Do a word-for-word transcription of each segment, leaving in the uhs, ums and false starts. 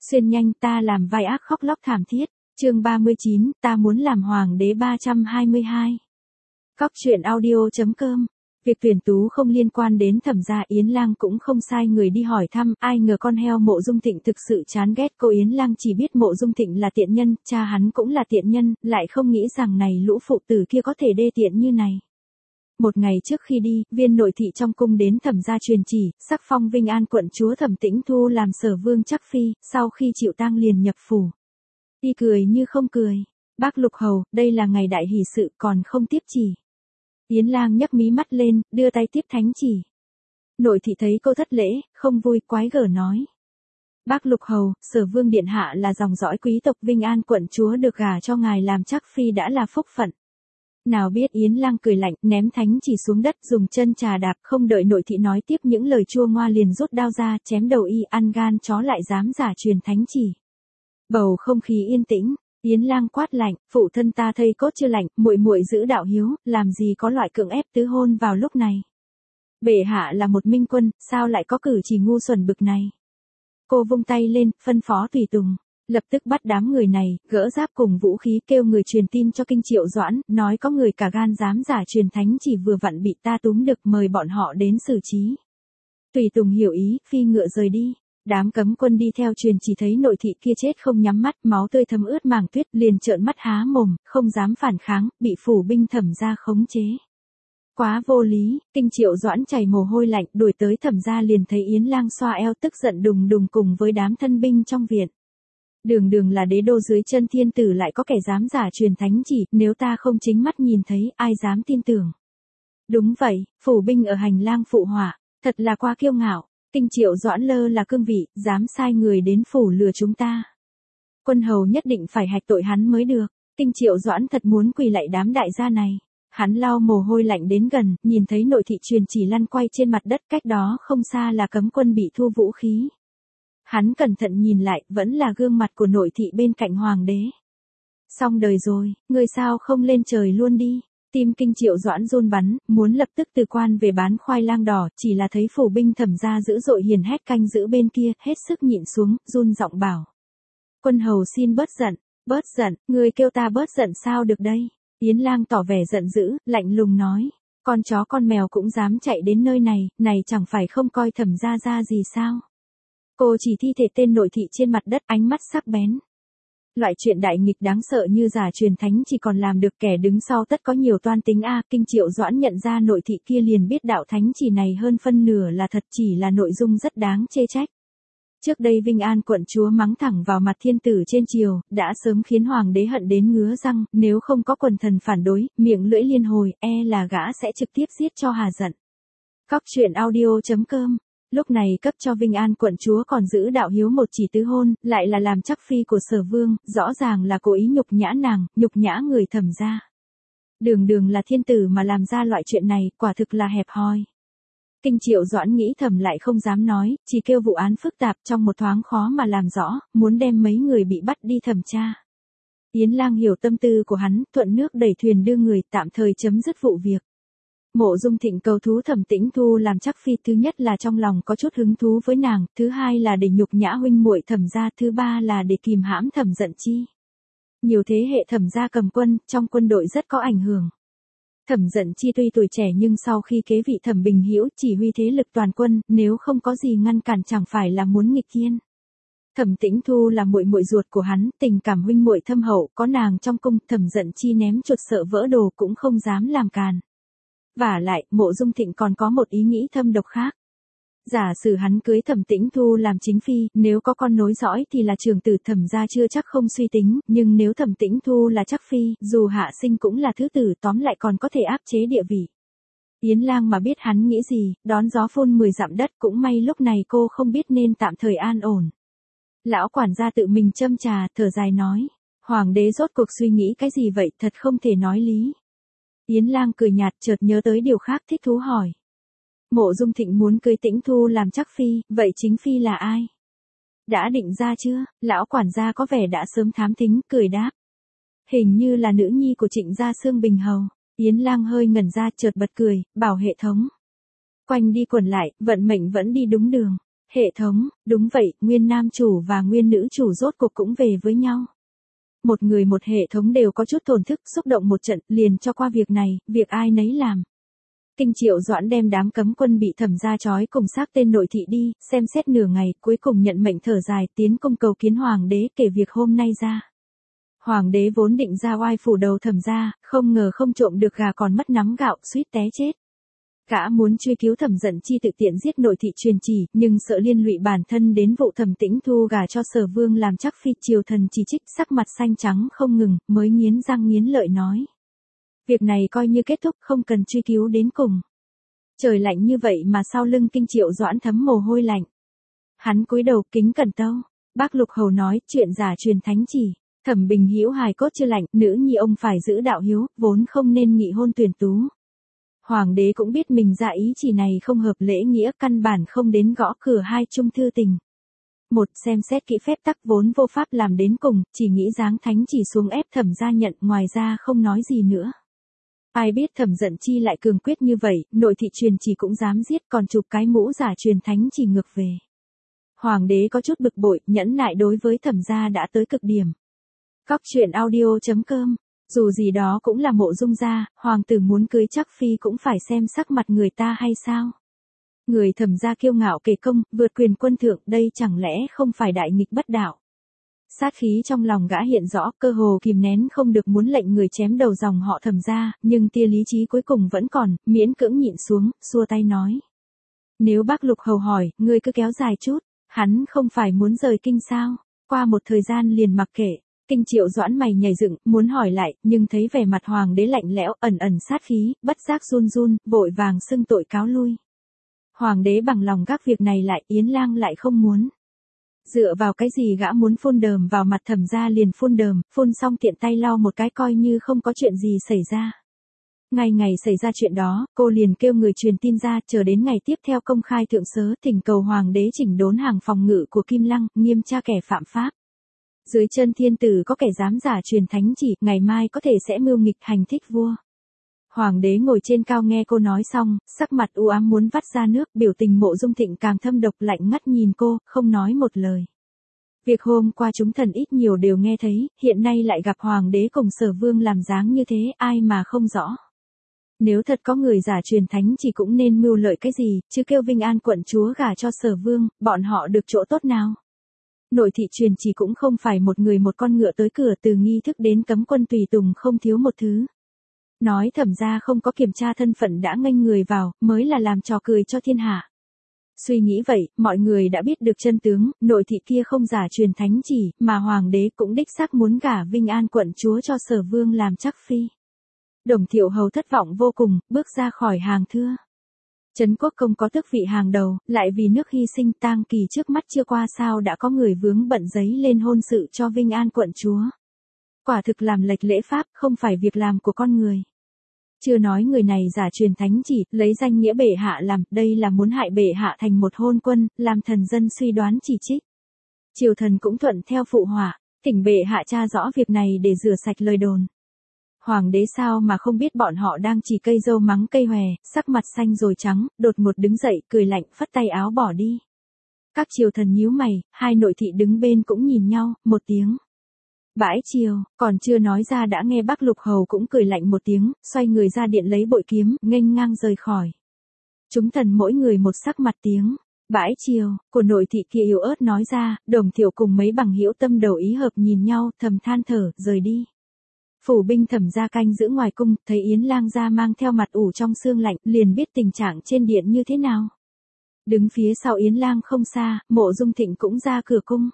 Xuyên nhanh ta làm vai ác khóc lóc thảm thiết. Chương ba mươi chín, ta muốn làm hoàng đế ba trăm hai mươi hai. Cóc truyện audio.com. Việc tuyển tú không liên quan đến Thẩm gia, Yến Lang cũng không sai người đi hỏi thăm, ai ngờ con heo Mộ Dung Thịnh thực sự chán ghét cô. Yến Lang chỉ biết Mộ Dung Thịnh là tiện nhân, cha hắn cũng là tiện nhân, lại không nghĩ rằng này lũ phụ tử kia có thể đê tiện như này. Một ngày trước khi đi, viên nội thị trong cung đến Thẩm gia truyền chỉ, sắc phong Vinh An quận chúa Thẩm Tĩnh Thu làm Sở Vương chắc phi, sau khi chịu tang liền nhập phủ. Y cười như không cười. Bác Lục Hầu, đây là ngày đại hỷ sự còn không tiếp chỉ. Yến Lang nhấc mí mắt lên, đưa tay tiếp thánh chỉ. Nội thị thấy cô thất lễ, không vui, quái gở nói. Bác Lục Hầu, Sở Vương điện hạ là dòng dõi quý tộc, Vinh An quận chúa được gả cho ngài làm chắc phi đã là phúc phận. Nào biết Yến Lang cười lạnh, ném thánh chỉ xuống đất, dùng chân trà đạp, không đợi nội thị nói tiếp những lời chua ngoa liền rút đao ra, chém đầu y. Ăn gan chó lại dám giả truyền thánh chỉ. Bầu không khí yên tĩnh. Yến Lang quát lạnh, phụ thân ta thây cốt chưa lạnh, muội muội giữ đạo hiếu, làm gì có loại cưỡng ép tứ hôn vào lúc này. Bệ hạ là một minh quân, sao lại có cử chỉ ngu xuẩn bực này. Cô vung tay lên, phân phó tùy tùng, lập tức bắt đám người này, gỡ giáp cùng vũ khí, kêu người truyền tin cho Kinh Triệu Doãn, nói có người cả gan dám giả truyền thánh chỉ vừa vặn bị ta túm được, mời bọn họ đến xử trí. Tùy tùng hiểu ý, phi ngựa rời đi. Đám cấm quân đi theo truyền chỉ thấy nội thị kia chết không nhắm mắt, máu tươi thấm ướt màng tuyết, liền trợn mắt há mồm, không dám phản kháng, bị phủ binh Thẩm gia khống chế. Quá vô lý. Kinh Triệu Doãn chảy mồ hôi lạnh, đuổi tới Thẩm gia liền thấy Yến Lang xoa eo tức giận đùng đùng cùng với đám thân binh trong viện. Đường đường là đế đô dưới chân thiên tử lại có kẻ dám giả truyền thánh chỉ, nếu ta không chính mắt nhìn thấy, ai dám tin tưởng. Đúng vậy, phủ binh ở hành lang phụ họa, thật là quá kiêu ngạo. Kinh Triệu Doãn lơ là cương vị, dám sai người đến phủ lừa chúng ta. Quân hầu nhất định phải hạch tội hắn mới được. Kinh Triệu Doãn thật muốn quỳ lạy đám đại gia này. Hắn lau mồ hôi lạnh đến gần, nhìn thấy nội thị truyền chỉ lăn quay trên mặt đất, cách đó không xa là cấm quân bị thu vũ khí. Hắn cẩn thận nhìn lại, vẫn là gương mặt của nội thị bên cạnh hoàng đế. Xong đời rồi, người sao không lên trời luôn đi. Tim Kinh Triệu Doãn run bắn, muốn lập tức từ quan về bán khoai lang đỏ, chỉ là thấy phủ binh Thẩm gia dữ dội hiền hét canh giữ bên kia, hết sức nhịn xuống, run giọng bảo. Quân hầu xin bớt giận, bớt giận, người kêu ta bớt giận sao được đây. Yến Lang tỏ vẻ giận dữ, lạnh lùng nói, con chó con mèo cũng dám chạy đến nơi này, này chẳng phải không coi Thẩm gia ra gì sao. Cô chỉ thi thể tên nội thị trên mặt đất, ánh mắt sắc bén. Loại chuyện đại nghịch đáng sợ như giả truyền thánh chỉ còn làm được kẻ đứng sau tất có nhiều toan tính a. Kinh Triệu Doãn nhận ra nội thị kia liền biết đạo thánh chỉ này hơn phân nửa là thật, chỉ là nội dung rất đáng chê trách. Trước đây Vinh An quận chúa mắng thẳng vào mặt thiên tử trên triều, đã sớm khiến hoàng đế hận đến ngứa răng, nếu không có quần thần phản đối, miệng lưỡi liên hồi, e là gã sẽ trực tiếp giết cho hà giận. Cóc truyện audio.com. Lúc này cấp cho Vinh An quận chúa còn giữ đạo hiếu một chỉ tứ hôn, lại là làm chắc phi của Sở Vương, rõ ràng là cố ý nhục nhã nàng, nhục nhã người Thẩm gia. Đường đường là thiên tử mà làm ra loại chuyện này, quả thực là hẹp hòi. Kinh Triệu Doãn nghĩ thầm lại không dám nói, chỉ kêu vụ án phức tạp trong một thoáng khó mà làm rõ, muốn đem mấy người bị bắt đi thẩm tra. Yến Lang hiểu tâm tư của hắn, thuận nước đẩy thuyền đưa người, tạm thời chấm dứt vụ việc. Mộ Dung Thịnh cầu thú Thẩm Tĩnh Thu làm chắc phi, thứ nhất là trong lòng có chút hứng thú với nàng, thứ hai là để nhục nhã huynh muội Thẩm gia, thứ ba là để kìm hãm Thẩm Dận Chi. Nhiều thế hệ Thẩm gia cầm quân, trong quân đội rất có ảnh hưởng. Thẩm Dận Chi tuy tuổi trẻ nhưng sau khi kế vị Thẩm Bình Hữu chỉ huy thế lực toàn quân, nếu không có gì ngăn cản chẳng phải là muốn nghịch thiên. Thẩm Tĩnh Thu là muội muội ruột của hắn, tình cảm huynh muội thâm hậu, có nàng trong cung, Thẩm Dận Chi ném chuột sợ vỡ đồ cũng không dám làm càn. Vả lại, Mộ Dung Thịnh còn có một ý nghĩ thâm độc khác. Giả sử hắn cưới Thẩm Tĩnh Thu làm chính phi, nếu có con nối dõi thì là trưởng tử Thẩm gia chưa chắc không suy tính, nhưng nếu Thẩm Tĩnh Thu là chắc phi, dù hạ sinh cũng là thứ tử, tóm lại còn có thể áp chế địa vị. Yến Lang mà biết hắn nghĩ gì, đón gió phun mười dặm đất, cũng may lúc này cô không biết nên tạm thời an ổn. Lão quản gia tự mình châm trà, thở dài nói, hoàng đế rốt cuộc suy nghĩ cái gì vậy, thật không thể nói lý. Yến Lang cười nhạt, chợt nhớ tới điều khác, thích thú hỏi. Mộ Dung Thịnh muốn cưới Tĩnh Thu làm chắc phi, vậy chính phi là ai? Đã định ra chưa? Lão quản gia có vẻ đã sớm thám thính, cười đáp. Hình như là nữ nhi của Trịnh gia Xương Bình Hầu. Yến Lang hơi ngẩn ra, chợt bật cười, bảo hệ thống. Quanh đi quẩn lại, vận mệnh vẫn đi đúng đường. Hệ thống, đúng vậy, nguyên nam chủ và nguyên nữ chủ rốt cuộc cũng về với nhau. Một người một hệ thống đều có chút thổn thức, xúc động một trận, liền cho qua việc này, việc ai nấy làm. Kinh Triệu Doãn đem đám cấm quân bị Thẩm gia trói cùng xác tên nội thị đi, xem xét nửa ngày, cuối cùng nhận mệnh thở dài tiến cung cầu kiến hoàng đế kể việc hôm nay ra. Hoàng đế vốn định ra oai phủ đầu Thẩm gia, không ngờ không trộm được gà còn mất nắm gạo, suýt té chết. Gã muốn truy cứu Thẩm Dận Chi tự tiện giết nội thị truyền chỉ, nhưng sợ liên lụy bản thân đến vụ Thẩm Tĩnh thu gà cho Sở Vương làm chắc phi, triều thần chỉ trích, sắc mặt xanh trắng không ngừng, mới nghiến răng nghiến lợi nói. Việc này coi như kết thúc, không cần truy cứu đến cùng. Trời lạnh như vậy mà sau lưng Kinh Triệu Doãn thấm mồ hôi lạnh. Hắn cúi đầu kính cẩn tâu. Bác Lục Hầu nói, chuyện giả truyền thánh chỉ. Thẩm Bình Hữu hài cốt chưa lạnh, nữ nhi ông phải giữ đạo hiếu, vốn không nên nghị hôn tuyển tú. Hoàng đế cũng biết mình ra ý chỉ này không hợp lễ nghĩa, căn bản không đến gõ cửa hai chung thư tình. Một, xem xét kỹ phép tắc vốn vô pháp làm đến cùng, chỉ nghĩ giáng thánh chỉ xuống ép Thẩm gia nhận, ngoài ra không nói gì nữa. Ai biết Thẩm Dận Chi lại cường quyết như vậy, nội thị truyền chỉ cũng dám giết, còn chụp cái mũ giả truyền thánh chỉ ngược về. Hoàng đế có chút bực bội, nhẫn nại đối với Thẩm gia đã tới cực điểm. Cóc truyện audio chấm com. Dù gì đó cũng là Mộ Dung gia, hoàng tử muốn cưới chắc phi cũng phải xem sắc mặt người ta hay sao? Người Thẩm gia kiêu ngạo kể công, vượt quyền quân thượng, đây chẳng lẽ không phải đại nghịch bất đạo? Sát khí trong lòng gã hiện rõ, cơ hồ kìm nén không được muốn lệnh người chém đầu dòng họ Thẩm gia, nhưng tia lý trí cuối cùng vẫn còn, miễn cưỡng nhịn xuống, xua tay nói. Nếu bác Lục Hầu hỏi, ngươi cứ kéo dài chút, hắn không phải muốn rời kinh sao? Qua một thời gian liền mặc kệ. Kinh Triệu Doãn mày nhảy dựng, muốn hỏi lại, nhưng thấy vẻ mặt hoàng đế lạnh lẽo, ẩn ẩn sát khí, bất giác run run, vội vàng xưng tội cáo lui. Hoàng đế bằng lòng gác việc này lại, Yến Lang lại không muốn. Dựa vào cái gì gã muốn phun đờm vào mặt Thẩm gia liền phun đờm, phun xong tiện tay lau một cái coi như không có chuyện gì xảy ra. Ngày ngày xảy ra chuyện đó, cô liền kêu người truyền tin ra, chờ đến ngày tiếp theo công khai thượng sớ, thỉnh cầu hoàng đế chỉnh đốn hàng phòng ngự của Kim Lăng, nghiêm tra kẻ phạm pháp. Dưới chân thiên tử có kẻ dám giả truyền thánh chỉ, ngày mai có thể sẽ mưu nghịch hành thích vua. Hoàng đế ngồi trên cao nghe cô nói xong, sắc mặt u ám muốn vắt ra nước, biểu tình Mộ Dung Thịnh càng thâm độc, lạnh ngắt nhìn cô, không nói một lời. Việc hôm qua chúng thần ít nhiều đều nghe thấy, hiện nay lại gặp hoàng đế cùng Sở Vương làm dáng như thế, ai mà không rõ. Nếu thật có người giả truyền thánh chỉ cũng nên mưu lợi cái gì, chứ kêu Vinh An quận chúa gả cho Sở Vương, bọn họ được chỗ tốt nào? Nội thị truyền chỉ cũng không phải một người một con ngựa tới cửa, từ nghi thức đến cấm quân tùy tùng không thiếu một thứ. Nói Thẩm gia không có kiểm tra thân phận đã nghênh người vào, mới là làm trò cười cho thiên hạ. Suy nghĩ vậy, mọi người đã biết được chân tướng, nội thị kia không giả truyền thánh chỉ, mà hoàng đế cũng đích xác muốn gả Vinh An quận chúa cho Sở Vương làm chắc phi. Đồng Thiệu Hầu thất vọng vô cùng, bước ra khỏi hàng thưa. Trấn Quốc Công có tước vị hàng đầu, lại vì nước hy sinh, tang kỳ trước mắt chưa qua sao đã có người vướng bận giấy lên hôn sự cho Vinh An quận chúa. Quả thực làm lệch lễ pháp, không phải việc làm của con người. Chưa nói người này giả truyền thánh chỉ, lấy danh nghĩa bệ hạ làm, đây là muốn hại bệ hạ thành một hôn quân, làm thần dân suy đoán chỉ trích. Triều thần cũng thuận theo phụ họa, thỉnh bệ hạ tra rõ việc này để rửa sạch lời đồn. Hoàng đế sao mà không biết bọn họ đang chỉ cây dâu mắng cây hòe, sắc mặt xanh rồi trắng, đột ngột đứng dậy, cười lạnh, phất tay áo bỏ đi. Các triều thần nhíu mày, hai nội thị đứng bên cũng nhìn nhau, một tiếng. Bãi triều, còn chưa nói ra đã nghe Bác Lục Hầu cũng cười lạnh một tiếng, xoay người ra điện lấy bội kiếm, nghênh ngang rời khỏi. Chúng thần mỗi người một sắc mặt tiếng. Bãi triều, của nội thị kia yếu ớt nói ra, Đồng Thiệu cùng mấy bằng hữu tâm đầu ý hợp nhìn nhau, thầm than thở, rời đi. Phủ binh Thẩm gia canh giữ ngoài cung, thấy Yến Lang gia mang theo mặt ủ trong sương lạnh, liền biết tình trạng trên điện như thế nào. Đứng phía sau Yến Lang không xa, Mộ Dung Thịnh cũng ra cửa cung.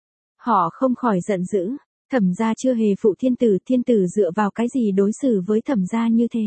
Họ không khỏi giận dữ, Thẩm gia chưa hề phụ thiên tử, thiên tử dựa vào cái gì đối xử với Thẩm gia như thế.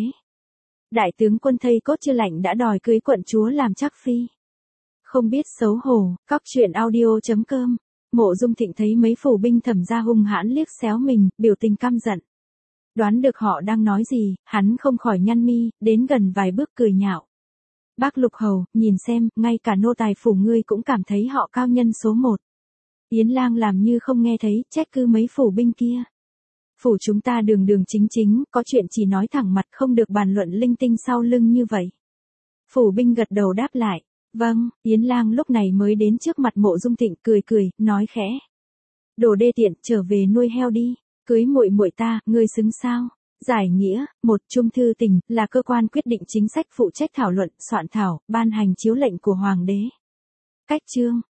Đại tướng quân thây cốt chưa lạnh đã đòi cưới quận chúa làm chắc phi. Không biết xấu hổ, cóc truyện audio chấm com. Mộ Dung Thịnh thấy mấy phủ binh Thẩm gia hung hãn liếc xéo mình, biểu tình căm giận. Đoán được họ đang nói gì, hắn không khỏi nhăn mi, đến gần vài bước cười nhạo. Bác Lục Hầu, nhìn xem, ngay cả nô tài phủ ngươi cũng cảm thấy họ cao nhân số một. Yến Lang làm như không nghe thấy, trách cứ mấy phủ binh kia. Phủ chúng ta đường đường chính chính, có chuyện chỉ nói thẳng mặt, không được bàn luận linh tinh sau lưng như vậy. Phủ binh gật đầu đáp lại, Vâng, Yến Lang lúc này mới đến trước mặt Mộ Dung Tịnh cười cười, nói khẽ. Đồ đê tiện, trở về nuôi heo đi, cưới muội muội ta, ngươi xứng sao? Giải nghĩa, một Trung thư tỉnh, là cơ quan quyết định chính sách phụ trách thảo luận, soạn thảo, ban hành chiếu lệnh của Hoàng đế. Cách chương,